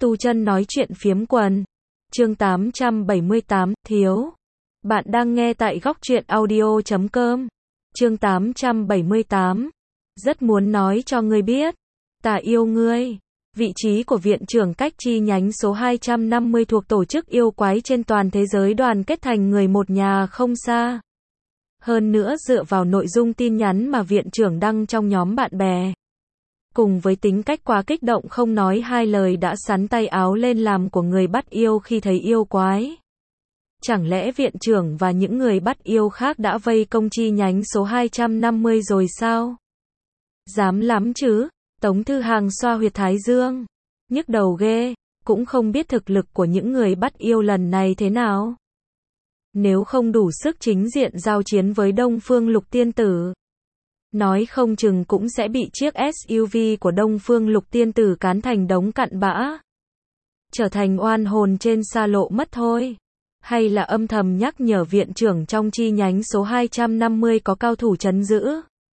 Tu chân nói chuyện phiếm quần. Chương 878, thiếu. Bạn đang nghe tại góc truyện audio.com. Chương 878. Rất muốn nói cho ngươi biết. Ta yêu ngươi. Vị trí của viện trưởng cách chi nhánh số 250 thuộc tổ chức yêu quái trên toàn thế giới đoàn kết thành người một nhà không xa. Hơn nữa dựa vào nội dung tin nhắn mà viện trưởng đăng trong nhóm bạn bè. Cùng với tính cách quá kích động không nói hai lời đã sắn tay áo lên làm của người bắt yêu khi thấy yêu quái. Chẳng lẽ viện trưởng và những người bắt yêu khác đã vây công chi nhánh số 250 rồi sao? Dám lắm chứ, Tống Thư Hàng xoa huyệt thái dương. Nhức đầu ghê, cũng không biết thực lực của những người bắt yêu lần này thế nào. Nếu không đủ sức chính diện giao chiến với Đông Phương Lục Tiên Tử, nói không chừng cũng sẽ bị chiếc SUV của Đông Phương Lục Tiên Tử cán thành đống cặn bã. Trở thành oan hồn trên xa lộ mất thôi. Hay là âm thầm nhắc nhở viện trưởng trong chi nhánh số 250 có cao thủ trấn giữ.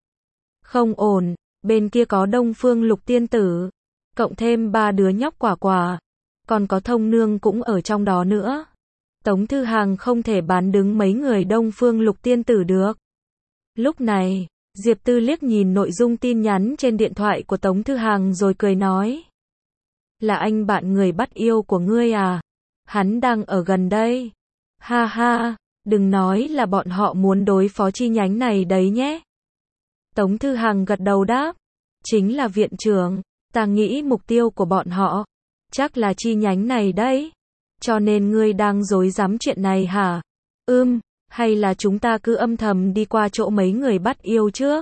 Không ổn, bên kia có Đông Phương Lục Tiên Tử, cộng thêm 3 đứa nhóc quả quả, còn có Thông Nương cũng ở trong đó nữa. Tống Thư Hàng không thể bán đứng mấy người Đông Phương Lục Tiên Tử được. Lúc này, Diệp Tư liếc nhìn nội dung tin nhắn trên điện thoại của Tống Thư Hàng rồi cười nói. Là anh bạn người bắt yêu của ngươi à? Hắn đang ở gần đây. Ha ha, đừng nói là bọn họ muốn đối phó chi nhánh này đấy nhé. Tống Thư Hàng gật đầu đáp. Chính là viện trưởng, ta nghĩ mục tiêu của bọn họ chắc là chi nhánh này đấy. Cho nên ngươi đang dối dám chuyện này hả? Hay là chúng ta cứ âm thầm đi qua chỗ mấy người bắt yêu trước?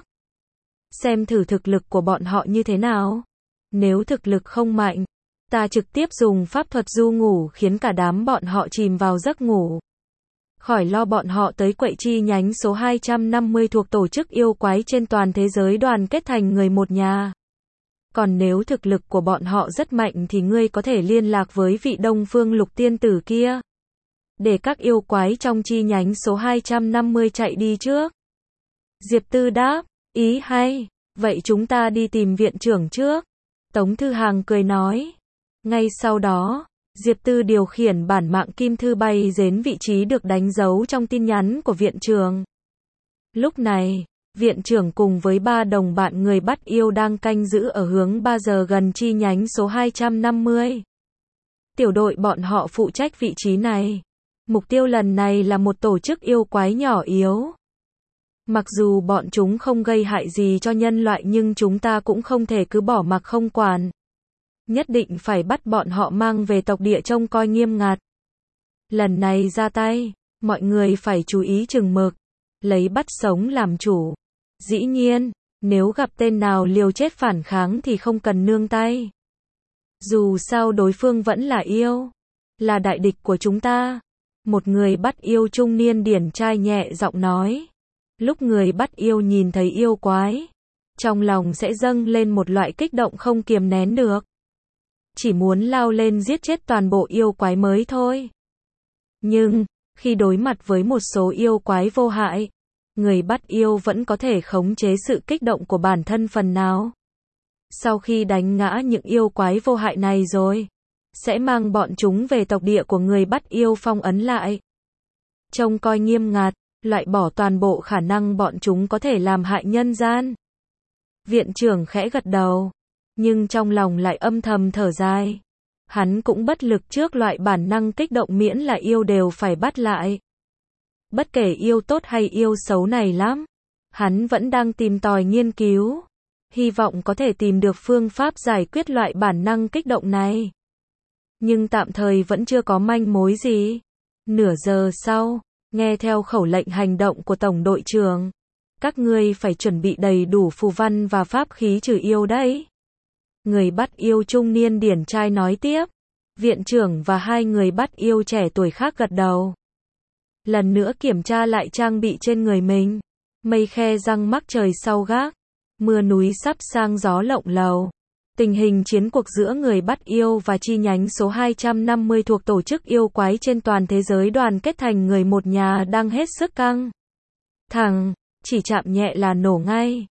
Xem thử thực lực của bọn họ như thế nào. Nếu thực lực không mạnh, ta trực tiếp dùng pháp thuật du ngủ khiến cả đám bọn họ chìm vào giấc ngủ. Khỏi lo bọn họ tới quậy chi nhánh số 250 thuộc tổ chức yêu quái trên toàn thế giới đoàn kết thành người một nhà. Còn nếu thực lực của bọn họ rất mạnh thì ngươi có thể liên lạc với vị Đông Phương Lục Tiên Tử kia. Để các yêu quái trong chi nhánh số 250 chạy đi trước. Diệp Tư đáp, ý hay, vậy chúng ta đi tìm viện trưởng trước. Tống Thư Hàng cười nói. Ngay sau đó, Diệp Tư điều khiển bản mạng kim thư bay đến vị trí được đánh dấu trong tin nhắn của viện trưởng. Lúc này, viện trưởng cùng với 3 đồng bạn người bắt yêu đang canh giữ ở hướng 3 giờ gần chi nhánh số 250. Tiểu đội bọn họ phụ trách vị trí này. Mục tiêu lần này là một tổ chức yêu quái nhỏ yếu. Mặc dù bọn chúng không gây hại gì cho nhân loại nhưng chúng ta cũng không thể cứ bỏ mặc không quản. Nhất định phải bắt bọn họ mang về tộc địa trông coi nghiêm ngặt. Lần này ra tay, mọi người phải chú ý chừng mực, lấy bắt sống làm chủ. Dĩ nhiên, nếu gặp tên nào liều chết phản kháng thì không cần nương tay. Dù sao đối phương vẫn là yêu, là đại địch của chúng ta. Một người bắt yêu trung niên điển trai nhẹ giọng nói. Lúc người bắt yêu nhìn thấy yêu quái, trong lòng sẽ dâng lên một loại kích động không kiềm nén được. Chỉ muốn lao lên giết chết toàn bộ yêu quái mới thôi. Nhưng, khi đối mặt với một số yêu quái vô hại, người bắt yêu vẫn có thể khống chế sự kích động của bản thân phần nào. Sau khi đánh ngã những yêu quái vô hại này rồi, sẽ mang bọn chúng về tộc địa của người bắt yêu phong ấn lại. Trông coi nghiêm ngặt, loại bỏ toàn bộ khả năng bọn chúng có thể làm hại nhân gian. Viện trưởng khẽ gật đầu, nhưng trong lòng lại âm thầm thở dài. Hắn cũng bất lực trước loại bản năng kích động miễn là yêu đều phải bắt lại. Bất kể yêu tốt hay yêu xấu này lắm, hắn vẫn đang tìm tòi nghiên cứu. Hy vọng có thể tìm được phương pháp giải quyết loại bản năng kích động này. Nhưng tạm thời vẫn chưa có manh mối gì. Nửa giờ sau, nghe theo khẩu lệnh hành động của Tổng đội trưởng. Các ngươi phải chuẩn bị đầy đủ phù văn và pháp khí trừ yêu đấy. Người bắt yêu trung niên điển trai nói tiếp. Viện trưởng và 2 người bắt yêu trẻ tuổi khác gật đầu. Lần nữa kiểm tra lại trang bị trên người mình. Mây khe răng mắc trời sau gác. Mưa núi sắp sang gió lộng lầu. Tình hình chiến cuộc giữa người bắt yêu và chi nhánh số 250 thuộc tổ chức yêu quái trên toàn thế giới đoàn kết thành người một nhà đang hết sức căng thẳng, chỉ chạm nhẹ là nổ ngay.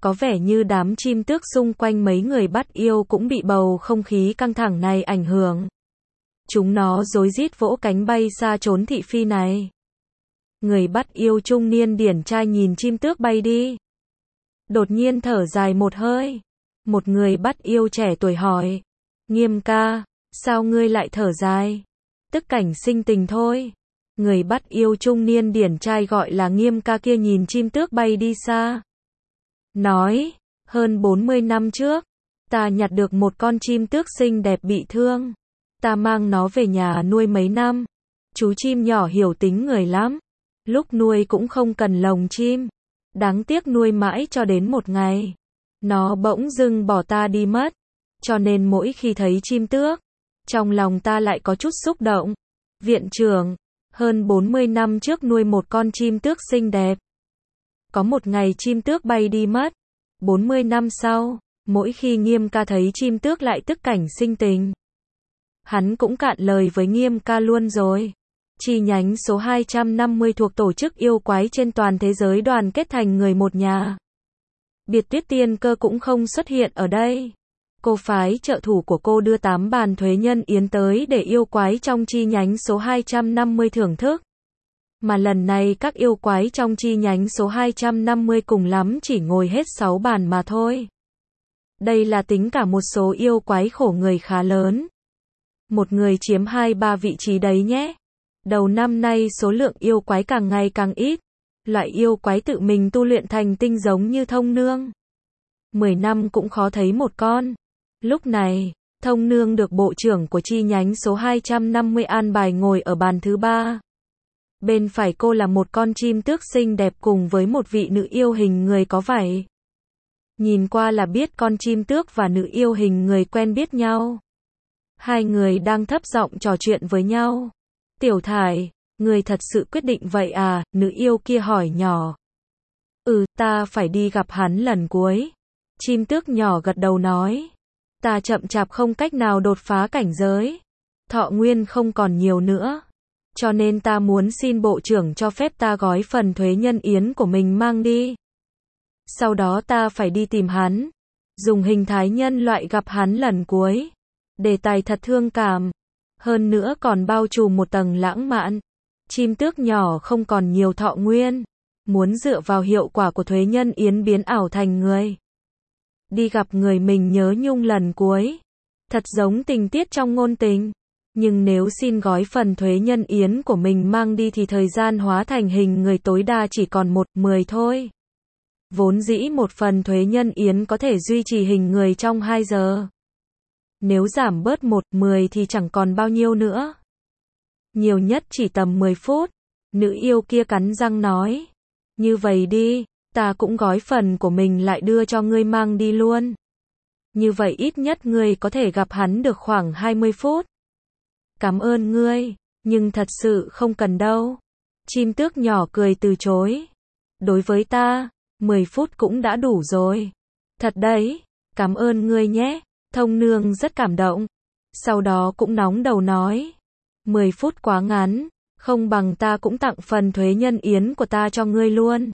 Có vẻ như đám chim tước xung quanh mấy người bắt yêu cũng bị bầu không khí căng thẳng này ảnh hưởng. Chúng nó rối rít vỗ cánh bay xa trốn thị phi này. Người bắt yêu trung niên điển trai nhìn chim tước bay đi. Đột nhiên thở dài một hơi. Một người bắt yêu trẻ tuổi hỏi. Nghiêm ca, sao ngươi lại thở dài? Tức cảnh sinh tình thôi. Người bắt yêu trung niên điển trai gọi là Nghiêm ca kia nhìn chim tước bay đi xa. Nói, hơn 40 năm trước, ta nhặt được một con chim tước xinh đẹp bị thương. Ta mang nó về nhà nuôi mấy năm. Chú chim nhỏ hiểu tính người lắm. Lúc nuôi cũng không cần lồng chim. Đáng tiếc nuôi mãi cho đến một ngày. Nó bỗng dưng bỏ ta đi mất. Cho nên mỗi khi thấy chim tước, trong lòng ta lại có chút xúc động. Viện trưởng, hơn 40 năm trước nuôi một con chim tước xinh đẹp. Có một ngày chim tước bay đi mất. 40 năm sau, mỗi khi Nghiêm ca thấy chim tước lại tức cảnh sinh tình. Hắn cũng cạn lời với Nghiêm ca luôn rồi. Chi nhánh số 250 thuộc tổ chức yêu quái trên toàn thế giới đoàn kết thành người một nhà. Biệt Tuyết Tiên Cơ cũng không xuất hiện ở đây. Cô phái trợ thủ của cô đưa 8 bàn thuế nhân yến tới để yêu quái trong chi nhánh số 250 thưởng thức. Mà lần này các yêu quái trong chi nhánh số 250 cùng lắm chỉ ngồi hết 6 bàn mà thôi. Đây là tính cả một số yêu quái khổ người khá lớn. Một người chiếm 2-3 vị trí đấy nhé. Đầu năm nay số lượng yêu quái càng ngày càng ít. Loại yêu quái tự mình tu luyện thành tinh giống như Thông Nương. 10 năm cũng khó thấy một con. Lúc này, Thông Nương được bộ trưởng của chi nhánh số 250 an bài ngồi ở bàn thứ 3. Bên phải cô là một con chim tước xinh đẹp cùng với một vị nữ yêu hình người có vảy. Nhìn qua là biết con chim tước và nữ yêu hình người quen biết nhau. Hai người đang thấp giọng trò chuyện với nhau. Tiểu Thải, người thật sự quyết định vậy à? Nữ yêu kia hỏi nhỏ. Ta phải đi gặp hắn lần cuối. Chim tước nhỏ gật đầu nói. Ta chậm chạp không cách nào đột phá cảnh giới. Thọ nguyên không còn nhiều nữa. Cho nên ta muốn xin bộ trưởng cho phép ta gói phần thuế nhân yến của mình mang đi. Sau đó ta phải đi tìm hắn. Dùng hình thái nhân loại gặp hắn lần cuối. Đề tài thật thương cảm. Hơn nữa còn bao trùm một tầng lãng mạn. Chim tước nhỏ không còn nhiều thọ nguyên. Muốn dựa vào hiệu quả của thuế nhân yến biến ảo thành người. Đi gặp người mình nhớ nhung lần cuối. Thật giống tình tiết trong ngôn tình. Nhưng nếu xin gói phần thuế nhân yến của mình mang đi thì thời gian hóa thành hình người tối đa chỉ còn 1/10 thôi. Vốn dĩ một phần thuế nhân yến có thể duy trì hình người trong 2 giờ. Nếu giảm bớt 1/10 thì chẳng còn bao nhiêu nữa. Nhiều nhất chỉ tầm 10 phút. Nữ yêu kia cắn răng nói. Như vậy đi, ta cũng gói phần của mình lại đưa cho ngươi mang đi luôn. Như vậy ít nhất ngươi có thể gặp hắn được khoảng 20 phút. Cảm ơn ngươi, nhưng thật sự không cần đâu. Chim tước nhỏ cười từ chối. Đối với ta, 10 phút cũng đã đủ rồi. Thật đấy, cảm ơn ngươi nhé. Thông Nương rất cảm động. Sau đó cũng nóng đầu nói. 10 phút quá ngắn, không bằng ta cũng tặng phần thuế nhân yến của ta cho ngươi luôn.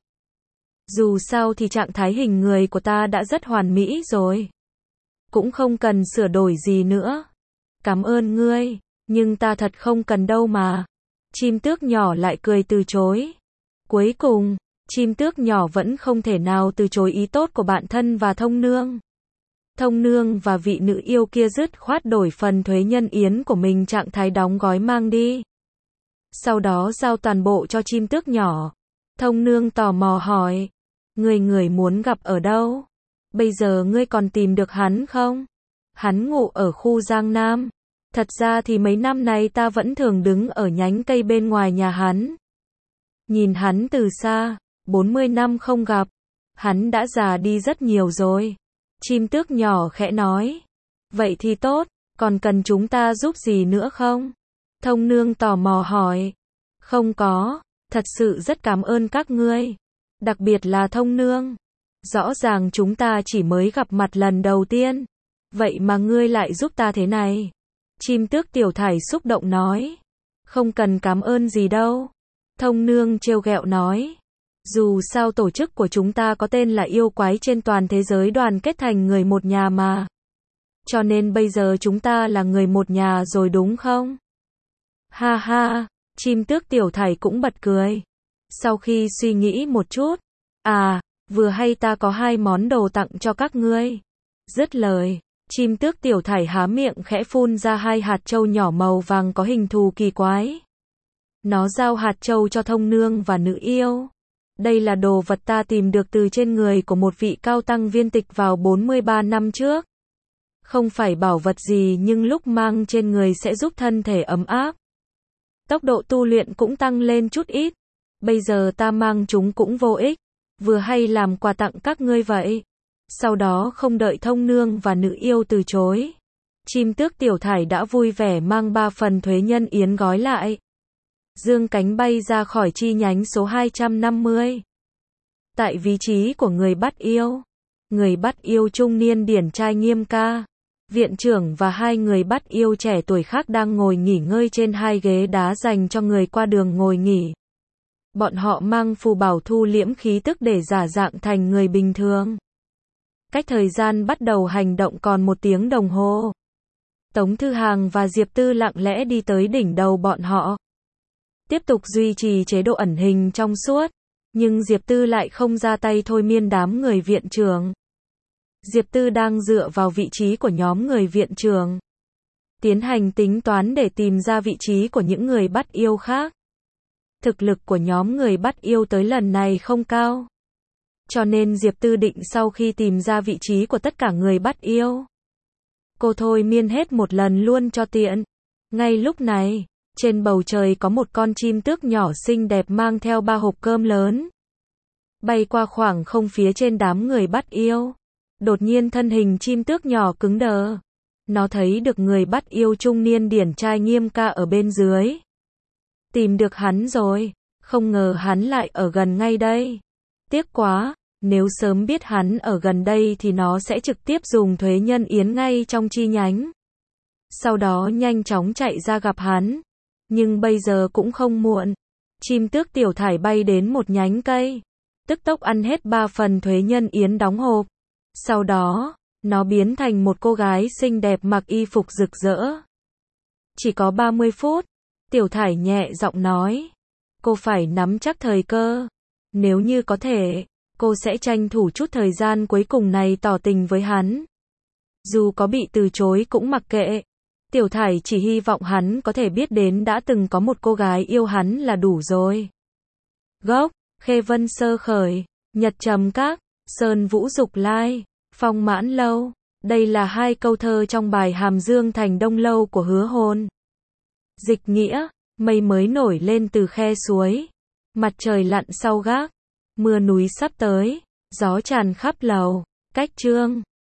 Dù sao thì trạng thái hình người của ta đã rất hoàn mỹ rồi. Cũng không cần sửa đổi gì nữa. Cảm ơn ngươi, nhưng ta thật không cần đâu mà. Chim tước nhỏ lại cười từ chối. Cuối cùng, chim tước nhỏ vẫn không thể nào từ chối ý tốt của bạn thân và Thông Nương. Thông Nương và vị nữ yêu kia dứt khoát đổi phần thuế nhân yến của mình trạng thái đóng gói mang đi. Sau đó giao toàn bộ cho chim tước nhỏ. Thông Nương tò mò hỏi. Người muốn gặp ở đâu? Bây giờ ngươi còn tìm được hắn không? Hắn ngụ ở khu Giang Nam. Thật ra thì mấy năm nay ta vẫn thường đứng ở nhánh cây bên ngoài nhà hắn. Nhìn hắn từ xa, 40 năm không gặp. Hắn đã già đi rất nhiều rồi. Chim tước nhỏ khẽ nói. Vậy thì tốt, còn cần chúng ta giúp gì nữa không? Thông Nương tò mò hỏi. Không có, thật sự rất cảm ơn các ngươi. Đặc biệt là Thông Nương. Rõ ràng chúng ta chỉ mới gặp mặt lần đầu tiên. Vậy mà ngươi lại giúp ta thế này. Chim tước Tiểu Thải xúc động nói. Không cần cảm ơn gì đâu. Thông Nương trêu ghẹo nói. Dù sao tổ chức của chúng ta có tên là yêu quái trên toàn thế giới đoàn kết thành người một nhà mà. Cho nên bây giờ chúng ta là người một nhà rồi đúng không? Ha ha, chim tước tiểu thải cũng bật cười. Sau khi suy nghĩ một chút, vừa hay ta có 2 món đồ tặng cho các ngươi. Dứt lời, chim tước tiểu thải há miệng khẽ phun ra 2 hạt châu nhỏ màu vàng có hình thù kỳ quái. Nó giao hạt châu cho thông nương và nữ yêu. Đây là đồ vật ta tìm được từ trên người của một vị cao tăng viên tịch vào 43 năm trước. Không phải bảo vật gì nhưng lúc mang trên người sẽ giúp thân thể ấm áp. Tốc độ tu luyện cũng tăng lên chút ít. Bây giờ ta mang chúng cũng vô ích. Vừa hay làm quà tặng các ngươi vậy. Sau đó không đợi thông nương và nữ yêu từ chối. Chim tước tiểu thải đã vui vẻ mang 3 phần thuế nhân yến gói lại. Dương cánh bay ra khỏi chi nhánh số 250. Tại vị trí của người bắt yêu. Người bắt yêu trung niên điển trai Nghiêm Ca, viện trưởng và 2 người bắt yêu trẻ tuổi khác đang ngồi nghỉ ngơi trên 2 ghế đá dành cho người qua đường ngồi nghỉ. Bọn họ mang phù bảo thu liễm khí tức để giả dạng thành người bình thường. Cách thời gian bắt đầu hành động còn 1 tiếng đồng hồ. Tống Thư Hàng và Diệp Tư lặng lẽ đi tới đỉnh đầu bọn họ. Tiếp tục duy trì chế độ ẩn hình trong suốt, nhưng Diệp Tư lại không ra tay thôi miên đám người viện trưởng. Diệp Tư đang dựa vào vị trí của nhóm người viện trưởng, tiến hành tính toán để tìm ra vị trí của những người bắt yêu khác. Thực lực của nhóm người bắt yêu tới lần này không cao. Cho nên Diệp Tư định sau khi tìm ra vị trí của tất cả người bắt yêu, cô thôi miên hết một lần luôn cho tiện. Ngay lúc này, trên bầu trời có một con chim tước nhỏ xinh đẹp mang theo 3 hộp cơm lớn. Bay qua khoảng không phía trên đám người bắt yêu. Đột nhiên thân hình chim tước nhỏ cứng đờ. Nó thấy được người bắt yêu trung niên điển trai Nghiêm Ca ở bên dưới. Tìm được hắn rồi, không ngờ hắn lại ở gần ngay đây. Tiếc quá, nếu sớm biết hắn ở gần đây thì nó sẽ trực tiếp dùng thuế nhân yến ngay trong chi nhánh. Sau đó nhanh chóng chạy ra gặp hắn. Nhưng bây giờ cũng không muộn. Chim tước tiểu thải bay đến một nhánh cây, tức tốc ăn hết 3 phần thuế nhân yến đóng hộp. Sau đó, nó biến thành một cô gái xinh đẹp mặc y phục rực rỡ. Chỉ có 30 phút, tiểu thải nhẹ giọng nói. Cô phải nắm chắc thời cơ. Nếu như có thể, cô sẽ tranh thủ chút thời gian cuối cùng này tỏ tình với hắn. Dù có bị từ chối cũng mặc kệ. Tiểu thải chỉ hy vọng hắn có thể biết đến đã từng có một cô gái yêu hắn là đủ rồi. Gốc, Khê Vân Sơ Khởi, Nhật Trầm Các, Sơn Vũ Dục Lai, Phong Mãn Lâu. Đây là 2 câu thơ trong bài Hàm Dương Thành Đông Lâu của Hứa Hôn. Dịch nghĩa, mây mới nổi lên từ khe suối. Mặt trời lặn sau gác. Mưa núi sắp tới. Gió tràn khắp lầu. Cách chương.